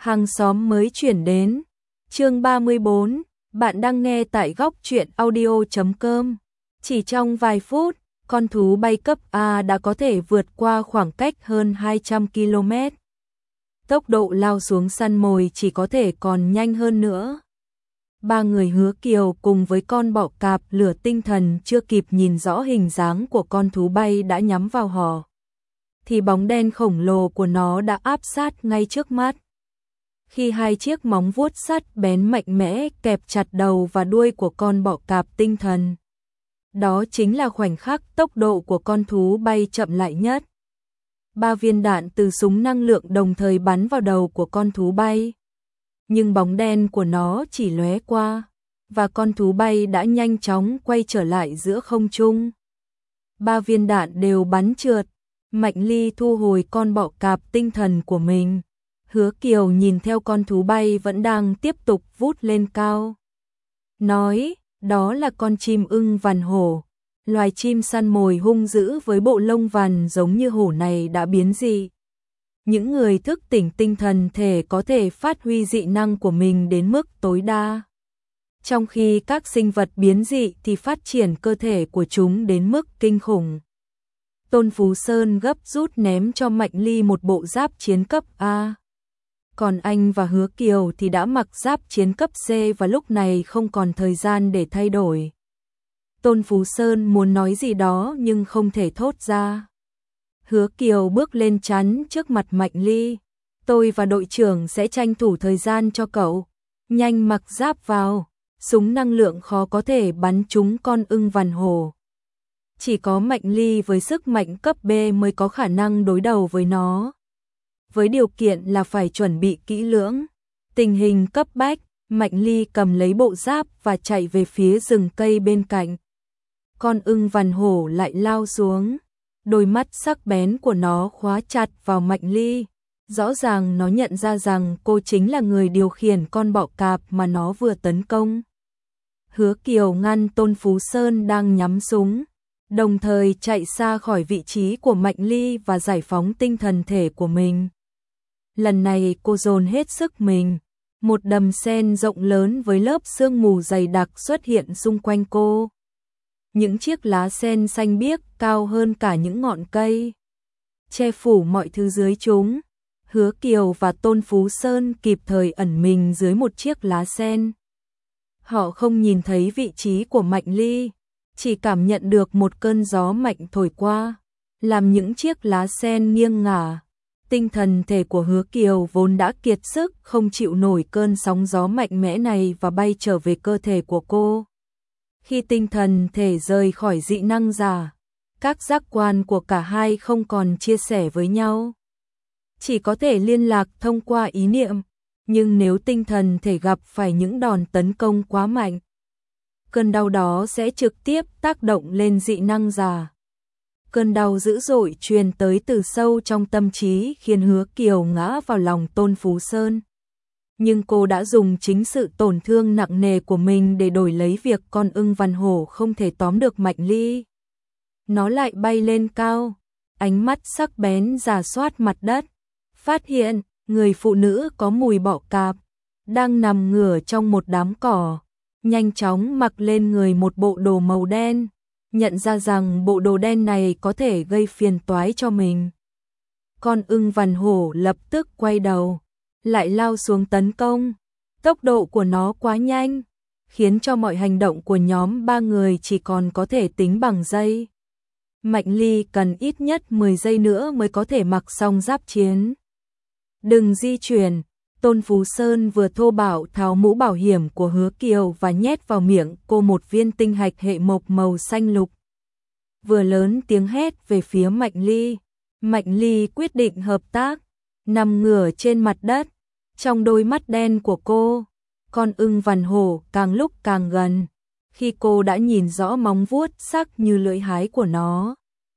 Hàng xóm mới chuyển đến. Chương 34, bạn đang nghe tại góc truyện audio.com. Chỉ trong vài phút, con thú bay cấp A đã có thể vượt qua khoảng cách hơn 200 km. Tốc độ lao xuống săn mồi chỉ có thể còn nhanh hơn nữa. Ba người Hứa Kiều cùng với con bọ cạp lửa tinh thần chưa kịp nhìn rõ hình dáng của con thú bay đã nhắm vào họ, thì bóng đen khổng lồ của nó đã áp sát ngay trước mắt. Khi hai chiếc móng vuốt sắt bén mạnh mẽ kẹp chặt đầu và đuôi của con bọ cạp tinh thần, đó chính là khoảnh khắc tốc độ của con thú bay chậm lại nhất. 3 viên đạn từ súng năng lượng đồng thời bắn vào đầu của con thú bay, nhưng bóng đen của nó chỉ lóe qua, và con thú bay đã nhanh chóng quay trở lại giữa không trung. 3 viên đạn đều bắn trượt. Mạnh Ly thu hồi con bọ cạp tinh thần của mình. Hứa Kiều nhìn theo con thú bay vẫn đang tiếp tục vút lên cao, nói, đó là con chim ưng vằn hổ. Loài chim săn mồi hung dữ với bộ lông vằn giống như hổ này đã biến dị. Những người thức tỉnh tinh thần thể có thể phát huy dị năng của mình đến mức tối đa, trong khi các sinh vật biến dị thì phát triển cơ thể của chúng đến mức kinh khủng. Tôn Phú Sơn gấp rút ném cho Mạnh Ly một bộ giáp chiến cấp A. Còn anh và Hứa Kiều thì đã mặc giáp chiến cấp C và lúc này không còn thời gian để thay đổi. Tôn Phú Sơn muốn nói gì đó nhưng không thể thốt ra. Hứa Kiều bước lên chắn trước mặt Mạnh Ly. Tôi và đội trưởng sẽ tranh thủ thời gian cho cậu. Nhanh mặc giáp vào. Súng năng lượng khó có thể bắn trúng con ưng vằn hổ. Chỉ có Mạnh Ly với sức mạnh cấp B mới có khả năng đối đầu với nó. Với điều kiện là phải chuẩn bị kỹ lưỡng. Tình hình cấp bách, Mạnh Ly cầm lấy bộ giáp và chạy về phía rừng cây bên cạnh. Con ưng vằn hổ lại lao xuống. Đôi mắt sắc bén của nó khóa chặt vào Mạnh Ly. Rõ ràng nó nhận ra rằng cô chính là người điều khiển con bọ cạp mà nó vừa tấn công. Hứa Kiều ngăn Tôn Phú Sơn đang nhắm súng, đồng thời chạy xa khỏi vị trí của Mạnh Ly và giải phóng tinh thần thể của mình. Lần này cô dồn hết sức mình. Một đầm sen rộng lớn với lớp sương mù dày đặc xuất hiện xung quanh cô. Những chiếc lá sen xanh biếc cao hơn cả những ngọn cây, che phủ mọi thứ dưới chúng. Hứa Kiều và Tôn Phú Sơn kịp thời ẩn mình dưới một chiếc lá sen. Họ không nhìn thấy vị trí của Mạnh Ly, chỉ cảm nhận được một cơn gió mạnh thổi qua, làm những chiếc lá sen nghiêng ngả. Tinh thần thể của Hứa Kiều vốn đã kiệt sức không chịu nổi cơn sóng gió mạnh mẽ này và bay trở về cơ thể của cô. Khi tinh thần thể rời khỏi dị năng giả, các giác quan của cả hai không còn chia sẻ với nhau, chỉ có thể liên lạc thông qua ý niệm. Nhưng nếu tinh thần thể gặp phải những đòn tấn công quá mạnh, cơn đau đó sẽ trực tiếp tác động lên dị năng giả. Cơn đau dữ dội truyền tới từ sâu trong tâm trí khiến Hứa Kiều ngã vào lòng Tôn Phú Sơn. Nhưng cô đã dùng chính sự tổn thương nặng nề của mình để đổi lấy việc con ưng vằn hổ không thể tóm được Mạnh Ly. Nó lại bay lên cao, ánh mắt sắc bén rà soát mặt đất, phát hiện người phụ nữ có mùi bọ cạp đang nằm ngửa trong một đám cỏ, nhanh chóng mặc lên người một bộ đồ màu đen, nhận ra rằng bộ đồ đen này có thể gây phiền toái cho mình. Con ưng vằn hổ lập tức quay đầu, lại lao xuống tấn công. Tốc độ của nó quá nhanh, khiến cho mọi hành động của nhóm 3 người chỉ còn có thể tính bằng giây. Mạnh Ly cần ít nhất 10 giây nữa mới có thể mặc xong giáp chiến. Đừng di chuyển. Tôn Phú Sơn vừa thô bạo tháo mũ bảo hiểm của Hứa Kiều và nhét vào miệng cô một viên tinh hạch hệ mộc màu xanh lục. Vừa lớn tiếng hét về phía Mạnh Ly. Mạnh Ly quyết định hợp tác, nằm ngửa trên mặt đất. Trong đôi mắt đen của cô, con ưng vằn hổ càng lúc càng gần. Khi cô đã nhìn rõ móng vuốt sắc như lưỡi hái của nó,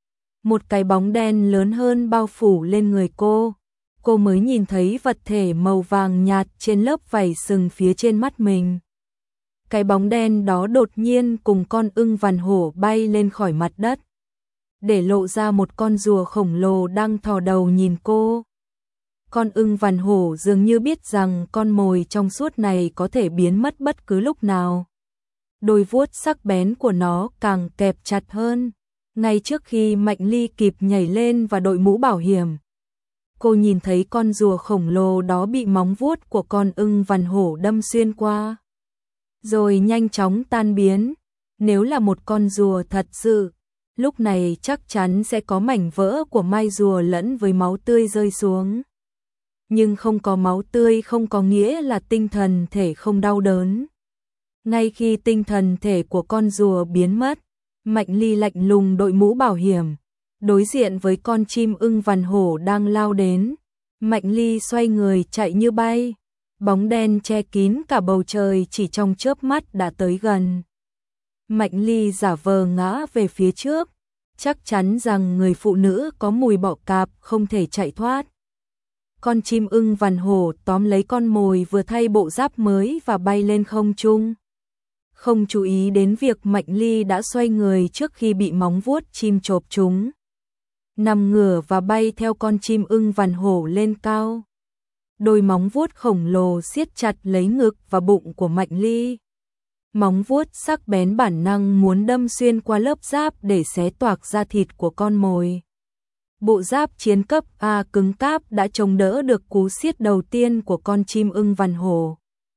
một cái bóng đen lớn hơn bao phủ lên người cô mới nhìn thấy vật thể màu vàng nhạt trên lớp vảy sừng phía trên mắt mình. Cái bóng đen đó đột nhiên cùng con ưng vằn hổ bay lên khỏi mặt đất, để lộ ra một con rùa khổng lồ đang thò đầu nhìn cô. Con ưng vằn hổ dường như biết rằng con mồi trong suốt này có thể biến mất bất cứ lúc nào. Đôi vuốt sắc bén của nó càng kẹp chặt hơn. Ngay trước khi Mạnh Ly kịp nhảy lên và đội mũ bảo hiểm, cô nhìn thấy con rùa khổng lồ đó bị móng vuốt của con ưng vằn hổ đâm xuyên qua, rồi nhanh chóng tan biến. Nếu là một con rùa thật sự, lúc này chắc chắn sẽ có mảnh vỡ của mai rùa lẫn với máu tươi rơi xuống. Nhưng không có máu tươi không có nghĩa là tinh thần thể không đau đớn. Ngay khi tinh thần thể của con rùa biến mất, Mạnh Ly lạnh lùng đội mũ bảo hiểm, đối diện với con chim ưng vằn hổ đang lao đến. Mạnh Ly xoay người chạy như bay, bóng đen che kín cả bầu trời chỉ trong chớp mắt đã tới gần. Mạnh Ly giả vờ ngã về phía trước, chắc chắn rằng người phụ nữ có mùi bọ cạp không thể chạy thoát. Con chim ưng vằn hổ tóm lấy con mồi vừa thay bộ giáp mới và bay lên không trung. Không chú ý đến việc Mạnh Ly đã xoay người trước khi bị móng vuốt chim chộp chúng. Nằm ngửa và bay theo con chim ưng vằn hổ lên cao. Đôi móng vuốt khổng lồ siết chặt lấy ngực và bụng của Mạnh Ly. Móng vuốt sắc bén bản năng muốn đâm xuyên qua lớp giáp để xé toạc da thịt của con mồi. Bộ giáp chiến cấp A cứng cáp đã chống đỡ được cú siết đầu tiên của con chim ưng vằn hổ.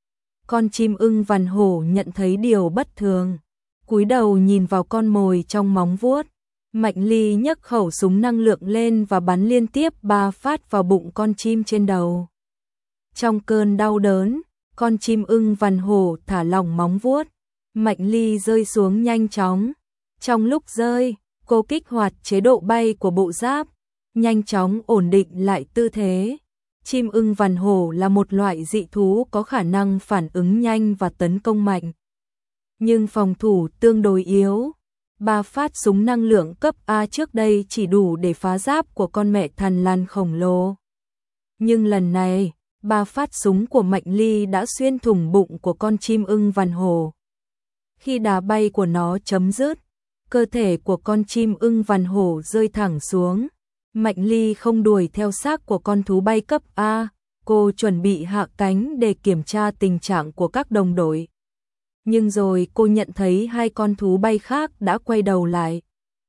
Con chim ưng vằn hổ nhận thấy điều bất thường, cúi đầu nhìn vào con mồi trong móng vuốt. Mạnh Ly nhấc khẩu súng năng lượng lên và bắn liên tiếp 3 phát vào bụng con chim trên đầu. Trong cơn đau đớn, con chim ưng vằn hổ thả lỏng móng vuốt. Mạnh Ly rơi xuống nhanh chóng. Trong lúc rơi, cô kích hoạt chế độ bay của bộ giáp, nhanh chóng ổn định lại tư thế. Chim ưng vằn hổ là một loại dị thú có khả năng phản ứng nhanh và tấn công mạnh, nhưng phòng thủ tương đối yếu. 3 phát súng năng lượng cấp A trước đây chỉ đủ để phá giáp của con mẹ thằn lằn khổng lồ. Nhưng lần này, 3 phát súng của Mạnh Ly đã xuyên thủng bụng của con chim ưng vằn hổ. Khi đà bay của nó chấm dứt, cơ thể của con chim ưng vằn hổ rơi thẳng xuống. Mạnh Ly không đuổi theo xác của con thú bay cấp A, cô chuẩn bị hạ cánh để kiểm tra tình trạng của các đồng đội. Nhưng rồi cô nhận thấy 2 con thú bay khác đã quay đầu lại,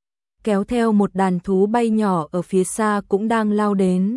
kéo theo một đàn thú bay nhỏ ở phía xa cũng đang lao đến.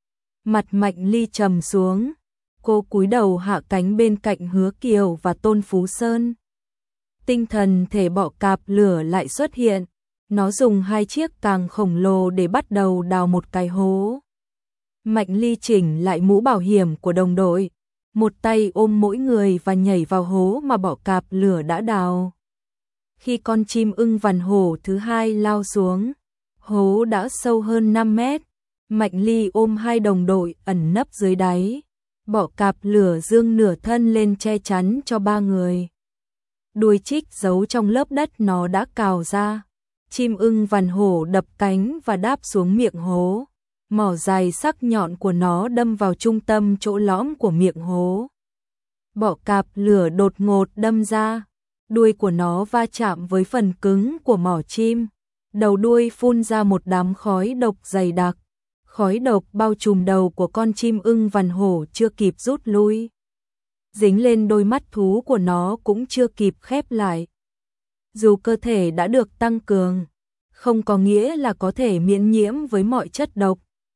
Mặt Mạnh Ly trầm xuống, cô cúi đầu hạ cánh bên cạnh Hứa Kiều và Tôn Phú Sơn. Tinh thần thể bọ cạp lửa lại xuất hiện. Nó dùng 2 chiếc càng khổng lồ để bắt đầu đào một cái hố. Mạnh Ly chỉnh lại mũ bảo hiểm của đồng đội, một tay ôm mỗi người và nhảy vào hố mà bọ cạp lửa đã đào. Khi con chim ưng vằn hổ thứ 2 lao xuống, hố đã sâu hơn 5 mét. Mạnh Ly ôm 2 đồng đội ẩn nấp dưới đáy. Bọ cạp lửa dương nửa thân lên che chắn cho 3 người. Đuôi trích giấu trong lớp đất nó đã cào ra. Chim ưng vằn hổ đập cánh và đáp xuống miệng hố. Mỏ dài sắc nhọn của nó đâm vào trung tâm chỗ lõm của miệng hố. Bọ cạp lửa đột ngột đâm ra. Đuôi của nó va chạm với phần cứng của mỏ chim. Đầu đuôi phun ra một đám khói độc dày đặc. Khói độc bao trùm đầu của con chim ưng vằn hổ chưa kịp rút lui. Dính lên đôi mắt thú của nó cũng chưa kịp khép lại. Dù cơ thể đã được tăng cường, không có nghĩa là có thể miễn nhiễm với mọi chất độc.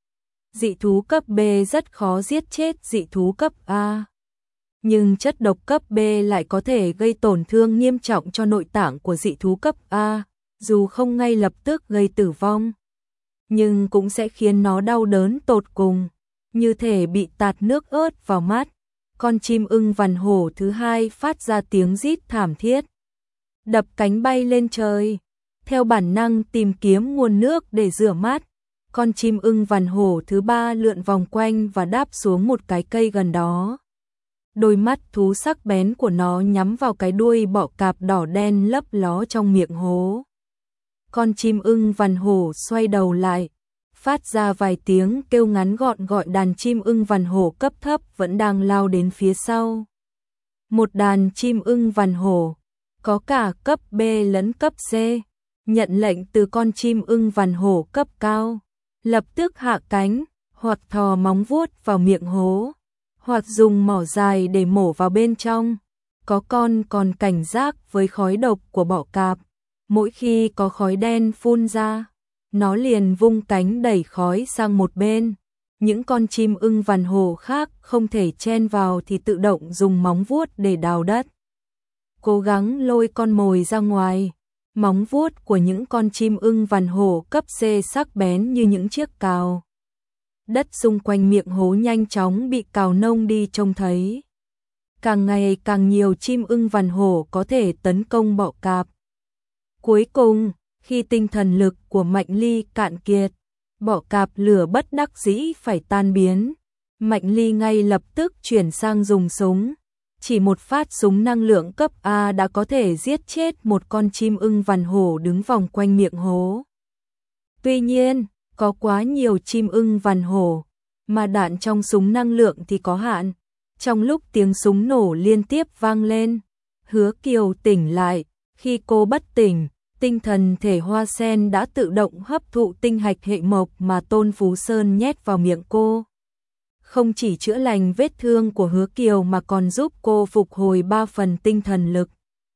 Dị thú cấp B rất khó giết chết dị thú cấp A. Nhưng chất độc cấp B lại có thể gây tổn thương nghiêm trọng cho nội tạng của dị thú cấp A, dù không ngay lập tức gây tử vong, nhưng cũng sẽ khiến nó đau đớn tột cùng, như thể bị tạt nước ớt vào mắt. Con chim ưng vằn hổ thứ 2 phát ra tiếng rít thảm thiết, đập cánh bay lên trời, theo bản năng tìm kiếm nguồn nước để rửa mắt. Con chim ưng vằn hổ thứ 3 lượn vòng quanh và đáp xuống một cái cây gần đó. Đôi mắt thú sắc bén của nó nhắm vào cái đuôi bọ cạp đỏ đen lấp ló trong miệng hố. Con chim ưng vằn hổ xoay đầu lại, phát ra vài tiếng kêu ngắn gọn gọi đàn chim ưng vằn hổ cấp thấp vẫn đang lao đến phía sau. Một đàn chim ưng vằn hổ, có cả cấp B lẫn cấp C, nhận lệnh từ con chim ưng vằn hổ cấp cao, lập tức hạ cánh, hoặc thò móng vuốt vào miệng hố, hoặc dùng mỏ dài để mổ vào bên trong. Có con còn cảnh giác với khói độc của bọ cạp. Mỗi khi có khói đen phun ra, nó liền vung cánh đẩy khói sang một bên. Những con chim ưng vằn hổ khác không thể chen vào thì tự động dùng móng vuốt để đào đất, cố gắng lôi con mồi ra ngoài. Móng vuốt của những con chim ưng vằn hổ cấp C sắc bén như những chiếc cào. Đất xung quanh miệng hố nhanh chóng bị cào nông đi trông thấy. Càng ngày càng nhiều chim ưng vằn hổ có thể tấn công bọ cạp. Cuối cùng, khi tinh thần lực của Mạnh Ly cạn kiệt, bọ cạp lửa bất đắc dĩ phải tan biến. Mạnh Ly ngay lập tức chuyển sang dùng súng. Chỉ một phát súng năng lượng cấp A đã có thể giết chết một con chim ưng vằn hổ đứng vòng quanh miệng hố. Tuy nhiên, có quá nhiều chim ưng vằn hổ, mà đạn trong súng năng lượng thì có hạn. Trong lúc tiếng súng nổ liên tiếp vang lên, Hứa Kiều tỉnh lại. Khi cô bất tỉnh, tinh thần thể hoa sen đã tự động hấp thụ tinh hạch hệ mộc mà Tôn Phú Sơn nhét vào miệng cô. Không chỉ chữa lành vết thương của Hứa Kiều mà còn giúp cô phục hồi 3 phần tinh thần lực.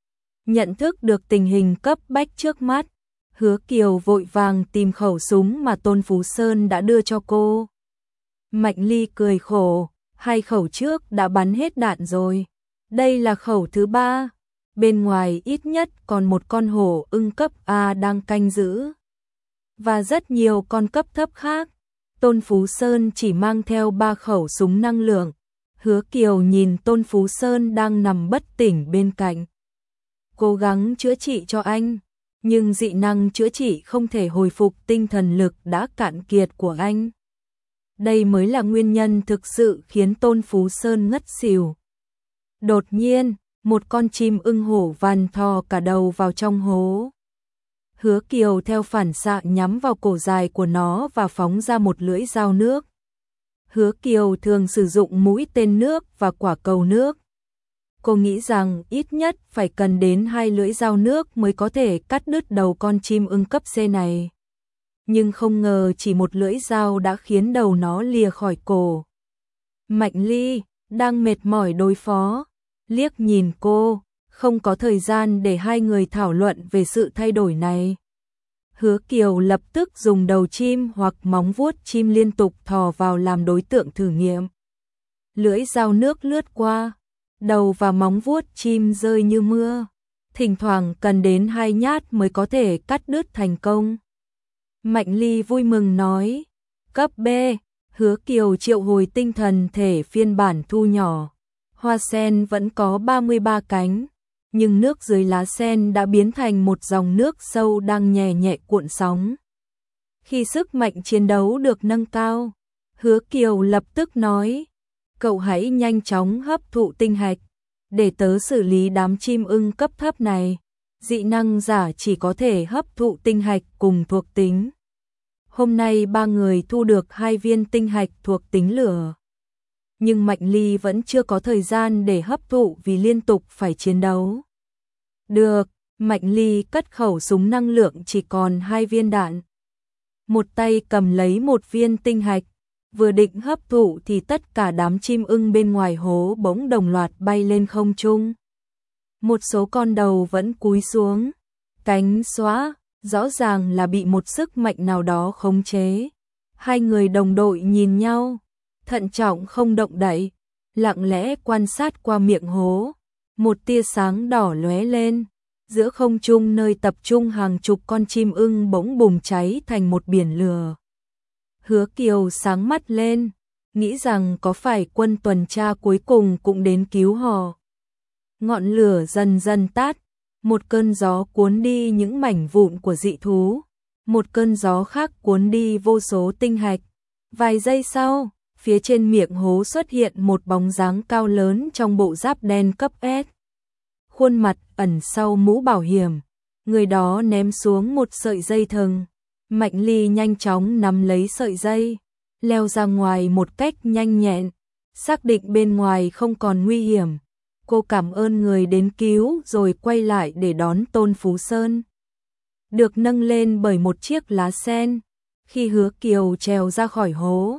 Nhận thức được tình hình cấp bách trước mắt, Hứa Kiều vội vàng tìm khẩu súng mà Tôn Phú Sơn đã đưa cho cô. Mạnh Ly cười khổ, 2 khẩu trước đã bắn hết đạn rồi. Đây là khẩu thứ 3. Bên ngoài ít nhất còn một con hổ ưng cấp A đang canh giữ. Và rất nhiều con cấp thấp khác. Tôn Phú Sơn chỉ mang theo 3 khẩu súng năng lượng. Hứa Kiều nhìn Tôn Phú Sơn đang nằm bất tỉnh bên cạnh. Cố gắng chữa trị cho anh. Nhưng dị năng chữa trị không thể hồi phục tinh thần lực đã cạn kiệt của anh. Đây mới là nguyên nhân thực sự khiến Tôn Phú Sơn ngất xỉu. Đột nhiên, một con chim ưng hổ vằn thò cả đầu vào trong hố. Hứa Kiều theo phản xạ nhắm vào cổ dài của nó và phóng ra một lưỡi dao nước. Hứa Kiều thường sử dụng mũi tên nước và quả cầu nước. Cô nghĩ rằng ít nhất phải cần đến 2 lưỡi dao nước mới có thể cắt đứt đầu con chim ưng cấp C này. Nhưng không ngờ chỉ một lưỡi dao đã khiến đầu nó lìa khỏi cổ. Mạnh Ly, đang mệt mỏi đối phó, liếc nhìn cô, không có thời gian để hai người thảo luận về sự thay đổi này. Hứa Kiều lập tức dùng đầu chim hoặc móng vuốt chim liên tục thò vào làm đối tượng thử nghiệm. Lưỡi dao nước lướt qua, đầu và móng vuốt chim rơi như mưa. Thỉnh thoảng cần đến 2 nhát mới có thể cắt đứt thành công. Mạnh Ly vui mừng nói, cấp B, Hứa Kiều triệu hồi tinh thần thể phiên bản thu nhỏ. Hoa sen vẫn có 33 cánh, nhưng nước dưới lá sen đã biến thành một dòng nước sâu đang nhẹ nhẹ cuộn sóng. Khi sức mạnh chiến đấu được nâng cao, Hứa Kiều lập tức nói, cậu hãy nhanh chóng hấp thụ tinh hạch, để tớ xử lý đám chim ưng cấp thấp này. Dị năng giả chỉ có thể hấp thụ tinh hạch cùng thuộc tính. Hôm nay 3 người thu được 2 viên tinh hạch thuộc tính lửa. Nhưng Mạnh Ly vẫn chưa có thời gian để hấp thụ vì liên tục phải chiến đấu. Được, Mạnh Ly cất khẩu súng năng lượng chỉ còn 2 viên đạn. Một tay cầm lấy 1 viên tinh hạch, vừa định hấp thụ thì tất cả đám chim ưng bên ngoài hố bỗng đồng loạt bay lên không trung. Một số con đầu vẫn cúi xuống, cánh xóa, rõ ràng là bị một sức mạnh nào đó khống chế. Hai người đồng đội nhìn nhau, thận trọng không động đậy, lặng lẽ quan sát qua miệng hố. Một tia sáng đỏ lóe lên, giữa không trung nơi tập trung hàng chục con chim ưng bỗng bùng cháy thành một biển lửa. Hứa Kiều sáng mắt lên, nghĩ rằng có phải quân tuần tra cuối cùng cũng đến cứu họ. Ngọn lửa dần dần tắt, một cơn gió cuốn đi những mảnh vụn của dị thú, một cơn gió khác cuốn đi vô số tinh hạch. Vài giây sau, phía trên miệng hố xuất hiện một bóng dáng cao lớn trong bộ giáp đen cấp S. Khuôn mặt ẩn sau mũ bảo hiểm, người đó ném xuống một sợi dây thừng. Mạnh Ly nhanh chóng nắm lấy sợi dây, leo ra ngoài một cách nhanh nhẹn, xác định bên ngoài không còn nguy hiểm. Cô cảm ơn người đến cứu rồi quay lại để đón Tôn Phú Sơn. Được nâng lên bởi một chiếc lá sen, khi Hứa Kiều trèo ra khỏi hố,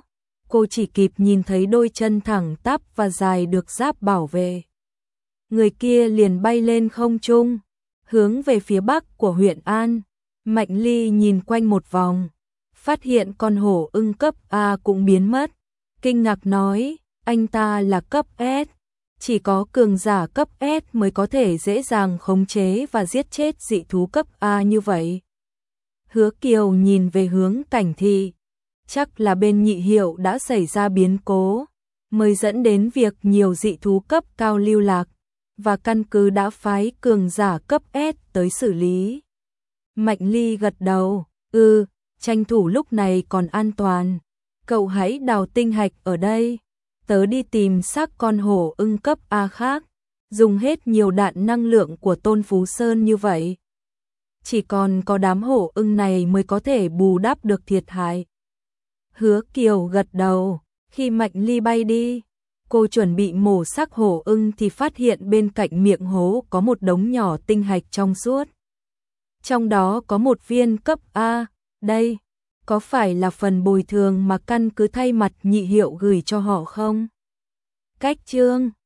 cô chỉ kịp nhìn thấy đôi chân thẳng tắp và dài được giáp bảo vệ. Người kia liền bay lên không trung, hướng về phía bắc của huyện An. Mạnh Ly nhìn quanh một vòng, phát hiện con hổ ưng cấp A cũng biến mất, kinh ngạc nói, anh ta là cấp S, chỉ có cường giả cấp S mới có thể dễ dàng khống chế và giết chết dị thú cấp A như vậy. Hứa Kiều nhìn về hướng Cảnh Thị, chắc là bên Nhị Hiệu đã xảy ra biến cố, mới dẫn đến việc nhiều dị thú cấp cao lưu lạc, và căn cứ đã phái cường giả cấp S tới xử lý. Mạnh Ly gật đầu, tranh thủ lúc này còn an toàn, cậu hãy đào tinh hạch ở đây, tớ đi tìm xác con hổ ưng cấp A khác, dùng hết nhiều đạn năng lượng của Tôn Phú Sơn như vậy. Chỉ còn có đám hổ ưng này mới có thể bù đắp được thiệt hại. Hứa Kiều gật đầu, khi Mạnh Ly bay đi, cô chuẩn bị mổ xác hổ ưng thì phát hiện bên cạnh miệng hố có một đống nhỏ tinh hạch trong suốt. Trong đó có một viên cấp A, đây, có phải là phần bồi thường mà căn cứ thay mặt Nhị Hiệu gửi cho họ không? Cách chương